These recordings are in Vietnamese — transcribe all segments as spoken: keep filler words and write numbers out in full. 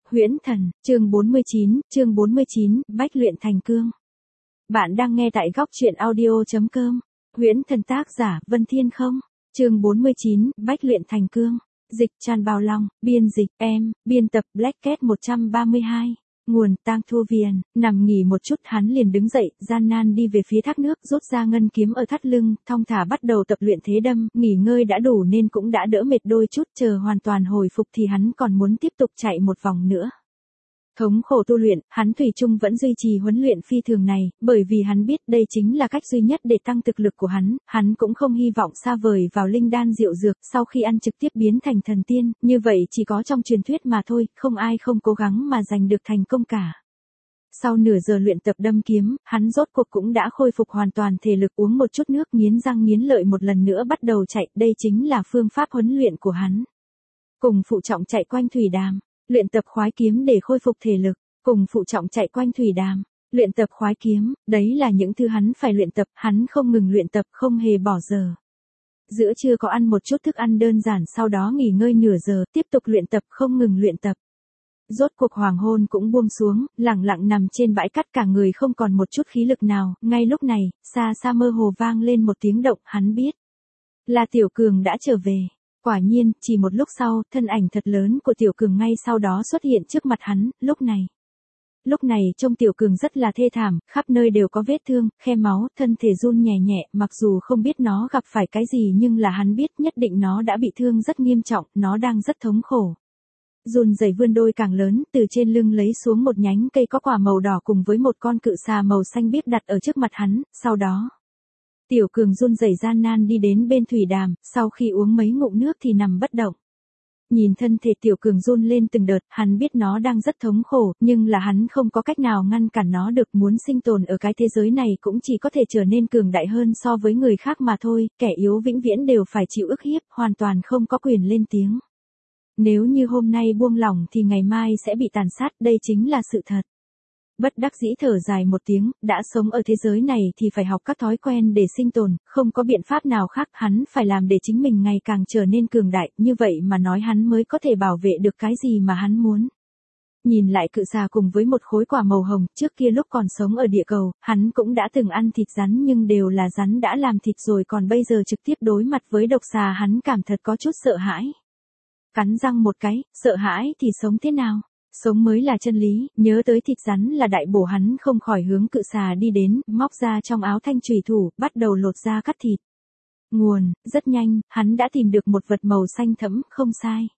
Huyễn Thần, chương bốn mươi chín, chương bốn mươi chín, Bách luyện thành cương. Bạn đang nghe tại góc truyện audio chấm com. Huyễn Thần tác giả, Vân Thiên Không. Chương bốn mươi chín, Bách luyện thành cương. Dịch Tràn Bào Long, biên dịch, em, biên tập Black Cat một trăm ba mươi hai. Nguồn Tang Thu Viền. Nằm nghỉ một chút hắn liền đứng dậy, gian nan đi về phía thác nước, rút ra ngân kiếm ở thắt lưng, thong thả bắt đầu tập luyện thế đâm, nghỉ ngơi đã đủ nên cũng đã đỡ mệt đôi chút, chờ hoàn toàn hồi phục thì hắn còn muốn tiếp tục chạy một vòng nữa. Thống khổ tu luyện, hắn thủy chung vẫn duy trì huấn luyện phi thường này, bởi vì hắn biết đây chính là cách duy nhất để tăng thực lực của hắn, hắn cũng không hy vọng xa vời vào linh đan diệu dược, sau khi ăn trực tiếp biến thành thần tiên, như vậy chỉ có trong truyền thuyết mà thôi, không ai không cố gắng mà giành được thành công cả. Sau nửa giờ luyện tập đâm kiếm, hắn rốt cuộc cũng đã khôi phục hoàn toàn thể lực, uống một chút nước, nghiến răng nghiến lợi một lần nữa bắt đầu chạy, đây chính là phương pháp huấn luyện của hắn. Cùng phụ trọng chạy quanh thủy đàm. Luyện tập khoái kiếm để khôi phục thể lực, cùng phụ trọng chạy quanh thủy đàm, luyện tập khoái kiếm, đấy là những thứ hắn phải luyện tập, hắn không ngừng luyện tập, không hề bỏ giờ. Giữa trưa có ăn một chút thức ăn đơn giản, sau đó nghỉ ngơi nửa giờ, tiếp tục luyện tập, không ngừng luyện tập. Rốt cuộc hoàng hôn cũng buông xuống, lặng lặng nằm trên bãi cát, cả người không còn một chút khí lực nào, ngay lúc này, xa xa mơ hồ vang lên một tiếng động, hắn biết là Tiểu Cường đã trở về. Quả nhiên, chỉ một lúc sau, thân ảnh thật lớn của Tiểu Cường ngay sau đó xuất hiện trước mặt hắn, lúc này. Lúc này trông Tiểu Cường rất là thê thảm, khắp nơi đều có vết thương, khe máu, thân thể run nhẹ nhẹ, mặc dù không biết nó gặp phải cái gì nhưng là hắn biết nhất định nó đã bị thương rất nghiêm trọng, nó đang rất thống khổ. Run rẩy vươn đôi càng lớn, từ trên lưng lấy xuống một nhánh cây có quả màu đỏ cùng với một con cự xà màu xanh biếc đặt ở trước mặt hắn, sau đó. Tiểu Cường run rẩy gian nan đi đến bên thủy đàm, sau khi uống mấy ngụm nước thì nằm bất động. Nhìn thân thể Tiểu Cường run lên từng đợt, hắn biết nó đang rất thống khổ, nhưng là hắn không có cách nào ngăn cản nó được, muốn sinh tồn ở cái thế giới này cũng chỉ có thể trở nên cường đại hơn so với người khác mà thôi, kẻ yếu vĩnh viễn đều phải chịu ức hiếp, hoàn toàn không có quyền lên tiếng. Nếu như hôm nay buông lỏng thì ngày mai sẽ bị tàn sát, đây chính là sự thật. Bất đắc dĩ thở dài một tiếng, đã sống ở thế giới này thì phải học các thói quen để sinh tồn, không có biện pháp nào khác, hắn phải làm để chính mình ngày càng trở nên cường đại, như vậy mà nói hắn mới có thể bảo vệ được cái gì mà hắn muốn. Nhìn lại cự xà cùng với một khối quả màu hồng, trước kia lúc còn sống ở địa cầu, hắn cũng đã từng ăn thịt rắn nhưng đều là rắn đã làm thịt rồi, còn bây giờ trực tiếp đối mặt với độc xà hắn cảm thật có chút sợ hãi. Cắn răng một cái, sợ hãi thì sống thế nào? Sống mới là chân lý, nhớ tới thịt rắn là đại bổ, hắn không khỏi hướng cự xà đi đến, móc ra trong áo thanh chùy thủ, bắt đầu lột ra cắt thịt. Nguồn, rất nhanh, hắn đã tìm được một vật màu xanh thẫm, không sai.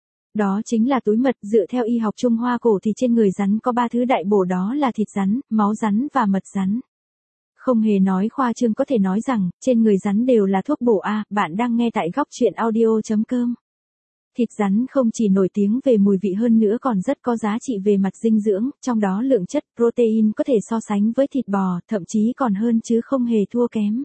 Đó chính là túi mật, dựa theo y học Trung Hoa cổ thì trên người rắn có ba thứ đại bổ, đó là thịt rắn, máu rắn và mật rắn. Không hề nói khoa trương, có thể nói rằng, trên người rắn đều là thuốc bổ a. Bạn đang nghe tại góc truyện audio chấm com. Thịt rắn không chỉ nổi tiếng về mùi vị hơn nữa còn rất có giá trị về mặt dinh dưỡng, trong đó lượng chất protein có thể so sánh với thịt bò, thậm chí còn hơn chứ không hề thua kém.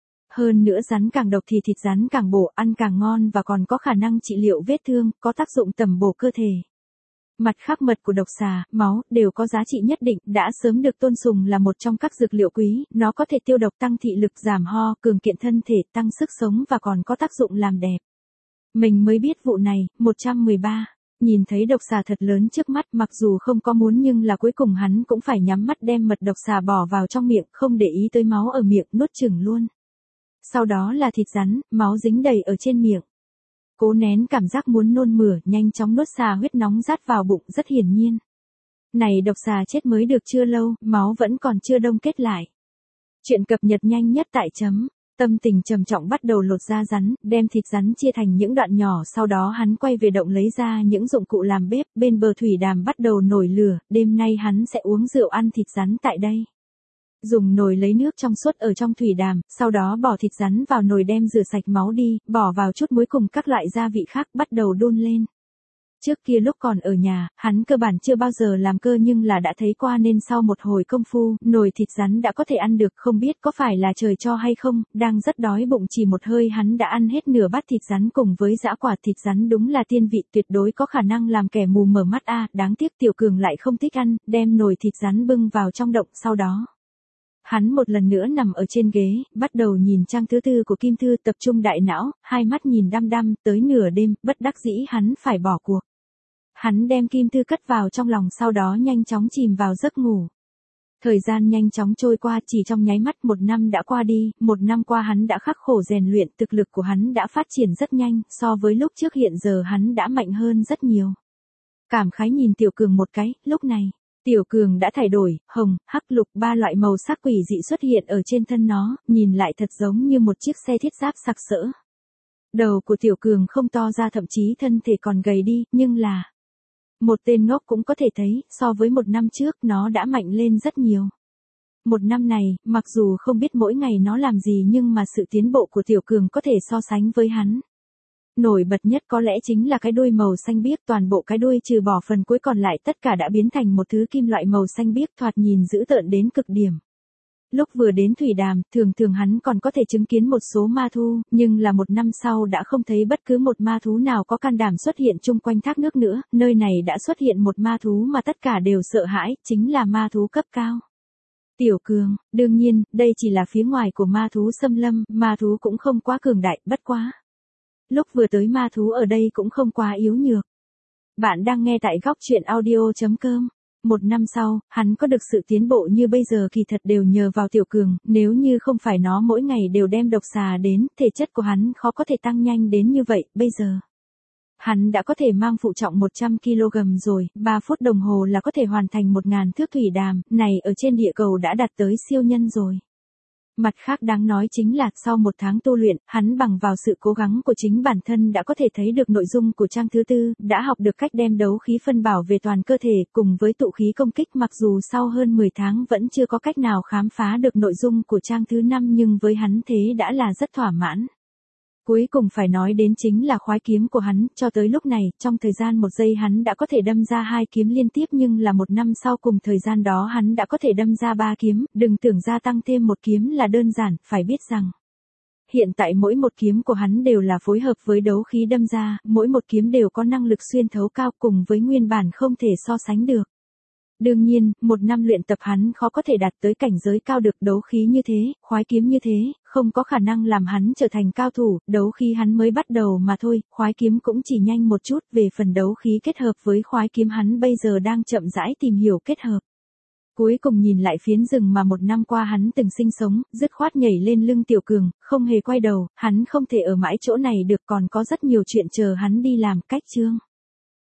Hơn nữa rắn càng độc thì thịt rắn càng bổ, ăn càng ngon và còn có khả năng trị liệu vết thương, có tác dụng tẩm bổ cơ thể. Mặt khác mật của độc xà, máu, đều có giá trị nhất định, đã sớm được tôn sùng là một trong các dược liệu quý, nó có thể tiêu độc, tăng thị lực, giảm ho, cường kiện thân thể, tăng sức sống và còn có tác dụng làm đẹp. Mình mới biết vụ này. Một trăm mười ba. Nhìn thấy độc xà thật lớn trước mắt, mặc dù không có muốn nhưng là cuối cùng hắn cũng phải nhắm mắt đem mật độc xà bỏ vào trong miệng, không để ý tới máu ở miệng, nuốt chửng luôn. Sau đó là thịt rắn, máu dính đầy ở trên miệng. Cố nén cảm giác muốn nôn mửa, nhanh chóng nuốt xà huyết nóng rát vào bụng, rất hiển nhiên. Này độc xà chết mới được chưa lâu, máu vẫn còn chưa đông kết lại. Chuyện cập nhật nhanh nhất tại chấm. Tâm tình trầm trọng bắt đầu lột da rắn, đem thịt rắn chia thành những đoạn nhỏ, sau đó hắn quay về động lấy ra những dụng cụ làm bếp, bên bờ thủy đàm bắt đầu nổi lửa, đêm nay hắn sẽ uống rượu ăn thịt rắn tại đây. Dùng nồi lấy nước trong suốt ở trong thủy đàm, sau đó bỏ thịt rắn vào nồi đem rửa sạch máu đi, bỏ vào chút muối cùng các loại gia vị khác, bắt đầu đun lên. Trước kia lúc còn ở nhà, hắn cơ bản chưa bao giờ làm cơ nhưng là đã thấy qua nên sau một hồi công phu, nồi thịt rắn đã có thể ăn được, không biết có phải là trời cho hay không, đang rất đói bụng chỉ một hơi hắn đã ăn hết nửa bát thịt rắn cùng với dã quả. Thịt rắn đúng là tiên vị, tuyệt đối có khả năng làm kẻ mù mở mắt a. Đáng tiếc Tiểu Cường lại không thích ăn, đem nồi thịt rắn bưng vào trong động, sau đó. Hắn một lần nữa nằm ở trên ghế, bắt đầu nhìn trang thứ tư của Kim Thư, tập trung đại não, hai mắt nhìn đăm đăm, tới nửa đêm, bất đắc dĩ hắn phải bỏ cuộc. Hắn đem kim thư cất vào trong lòng sau đó nhanh chóng chìm vào giấc ngủ. Thời gian nhanh chóng trôi qua, chỉ trong nháy mắt một năm đã qua đi, một năm qua hắn đã khắc khổ rèn luyện, thực lực của hắn đã phát triển rất nhanh, so với lúc trước hiện giờ hắn đã mạnh hơn rất nhiều. Cảm khái nhìn Tiểu Cường một cái, lúc này, Tiểu Cường đã thay đổi, hồng, hắc, lục ba loại màu sắc quỷ dị xuất hiện ở trên thân nó, nhìn lại thật giống như một chiếc xe thiết giáp sặc sỡ. Đầu của Tiểu Cường không to ra, thậm chí thân thể còn gầy đi, nhưng là một tên ngốc cũng có thể thấy, so với một năm trước nó đã mạnh lên rất nhiều. Một năm này, mặc dù không biết mỗi ngày nó làm gì nhưng mà sự tiến bộ của Tiểu Cường có thể so sánh với hắn. Nổi bật nhất có lẽ chính là cái đuôi màu xanh biếc, toàn bộ cái đuôi trừ bỏ phần cuối còn lại tất cả đã biến thành một thứ kim loại màu xanh biếc, thoạt nhìn dữ tợn đến cực điểm. Lúc vừa đến Thủy Đàm, thường thường hắn còn có thể chứng kiến một số ma thú, nhưng là một năm sau đã không thấy bất cứ một ma thú nào có can đảm xuất hiện chung quanh thác nước nữa, nơi này đã xuất hiện một ma thú mà tất cả đều sợ hãi, chính là ma thú cấp cao. Tiểu Cường, đương nhiên, đây chỉ là phía ngoài của ma thú xâm lâm, ma thú cũng không quá cường đại, bất quá. Lúc vừa tới ma thú ở đây cũng không quá yếu nhược. Bạn đang nghe tại góc truyện audio chấm com. Một năm sau, hắn có được sự tiến bộ như bây giờ kỳ thật đều nhờ vào Tiểu Cường, nếu như không phải nó mỗi ngày đều đem độc xà đến, thể chất của hắn khó có thể tăng nhanh đến như vậy, bây giờ. Hắn đã có thể mang phụ trọng một trăm ki lô gam rồi, ba phút đồng hồ là có thể hoàn thành một nghìn thước thủy đàm, này ở trên địa cầu đã đạt tới siêu nhân rồi. Mặt khác đáng nói chính là, sau một tháng tu luyện, hắn bằng vào sự cố gắng của chính bản thân đã có thể thấy được nội dung của trang thứ tư, đã học được cách đem đấu khí phân bảo về toàn cơ thể, cùng với tụ khí công kích, mặc dù sau hơn mười tháng vẫn chưa có cách nào khám phá được nội dung của trang thứ năm nhưng với hắn thế đã là rất thỏa mãn. Cuối cùng phải nói đến chính là khoái kiếm của hắn, cho tới lúc này, trong thời gian một giây hắn đã có thể đâm ra hai kiếm liên tiếp nhưng là một năm sau cùng thời gian đó hắn đã có thể đâm ra ba kiếm, đừng tưởng gia tăng thêm một kiếm là đơn giản, phải biết rằng. Hiện tại mỗi một kiếm của hắn đều là phối hợp với đấu khí đâm ra, mỗi một kiếm đều có năng lực xuyên thấu cao cùng với nguyên bản không thể so sánh được. Đương nhiên, một năm luyện tập hắn khó có thể đạt tới cảnh giới cao được, đấu khí như thế, khoái kiếm như thế, không có khả năng làm hắn trở thành cao thủ, đấu khí hắn mới bắt đầu mà thôi, khoái kiếm cũng chỉ nhanh một chút, về phần đấu khí kết hợp với khoái kiếm hắn bây giờ đang chậm rãi tìm hiểu kết hợp. Cuối cùng nhìn lại phiến rừng mà một năm qua hắn từng sinh sống, dứt khoát nhảy lên lưng Tiểu Cường, không hề quay đầu, hắn không thể ở mãi chỗ này được, còn có rất nhiều chuyện chờ hắn đi làm. Cách chương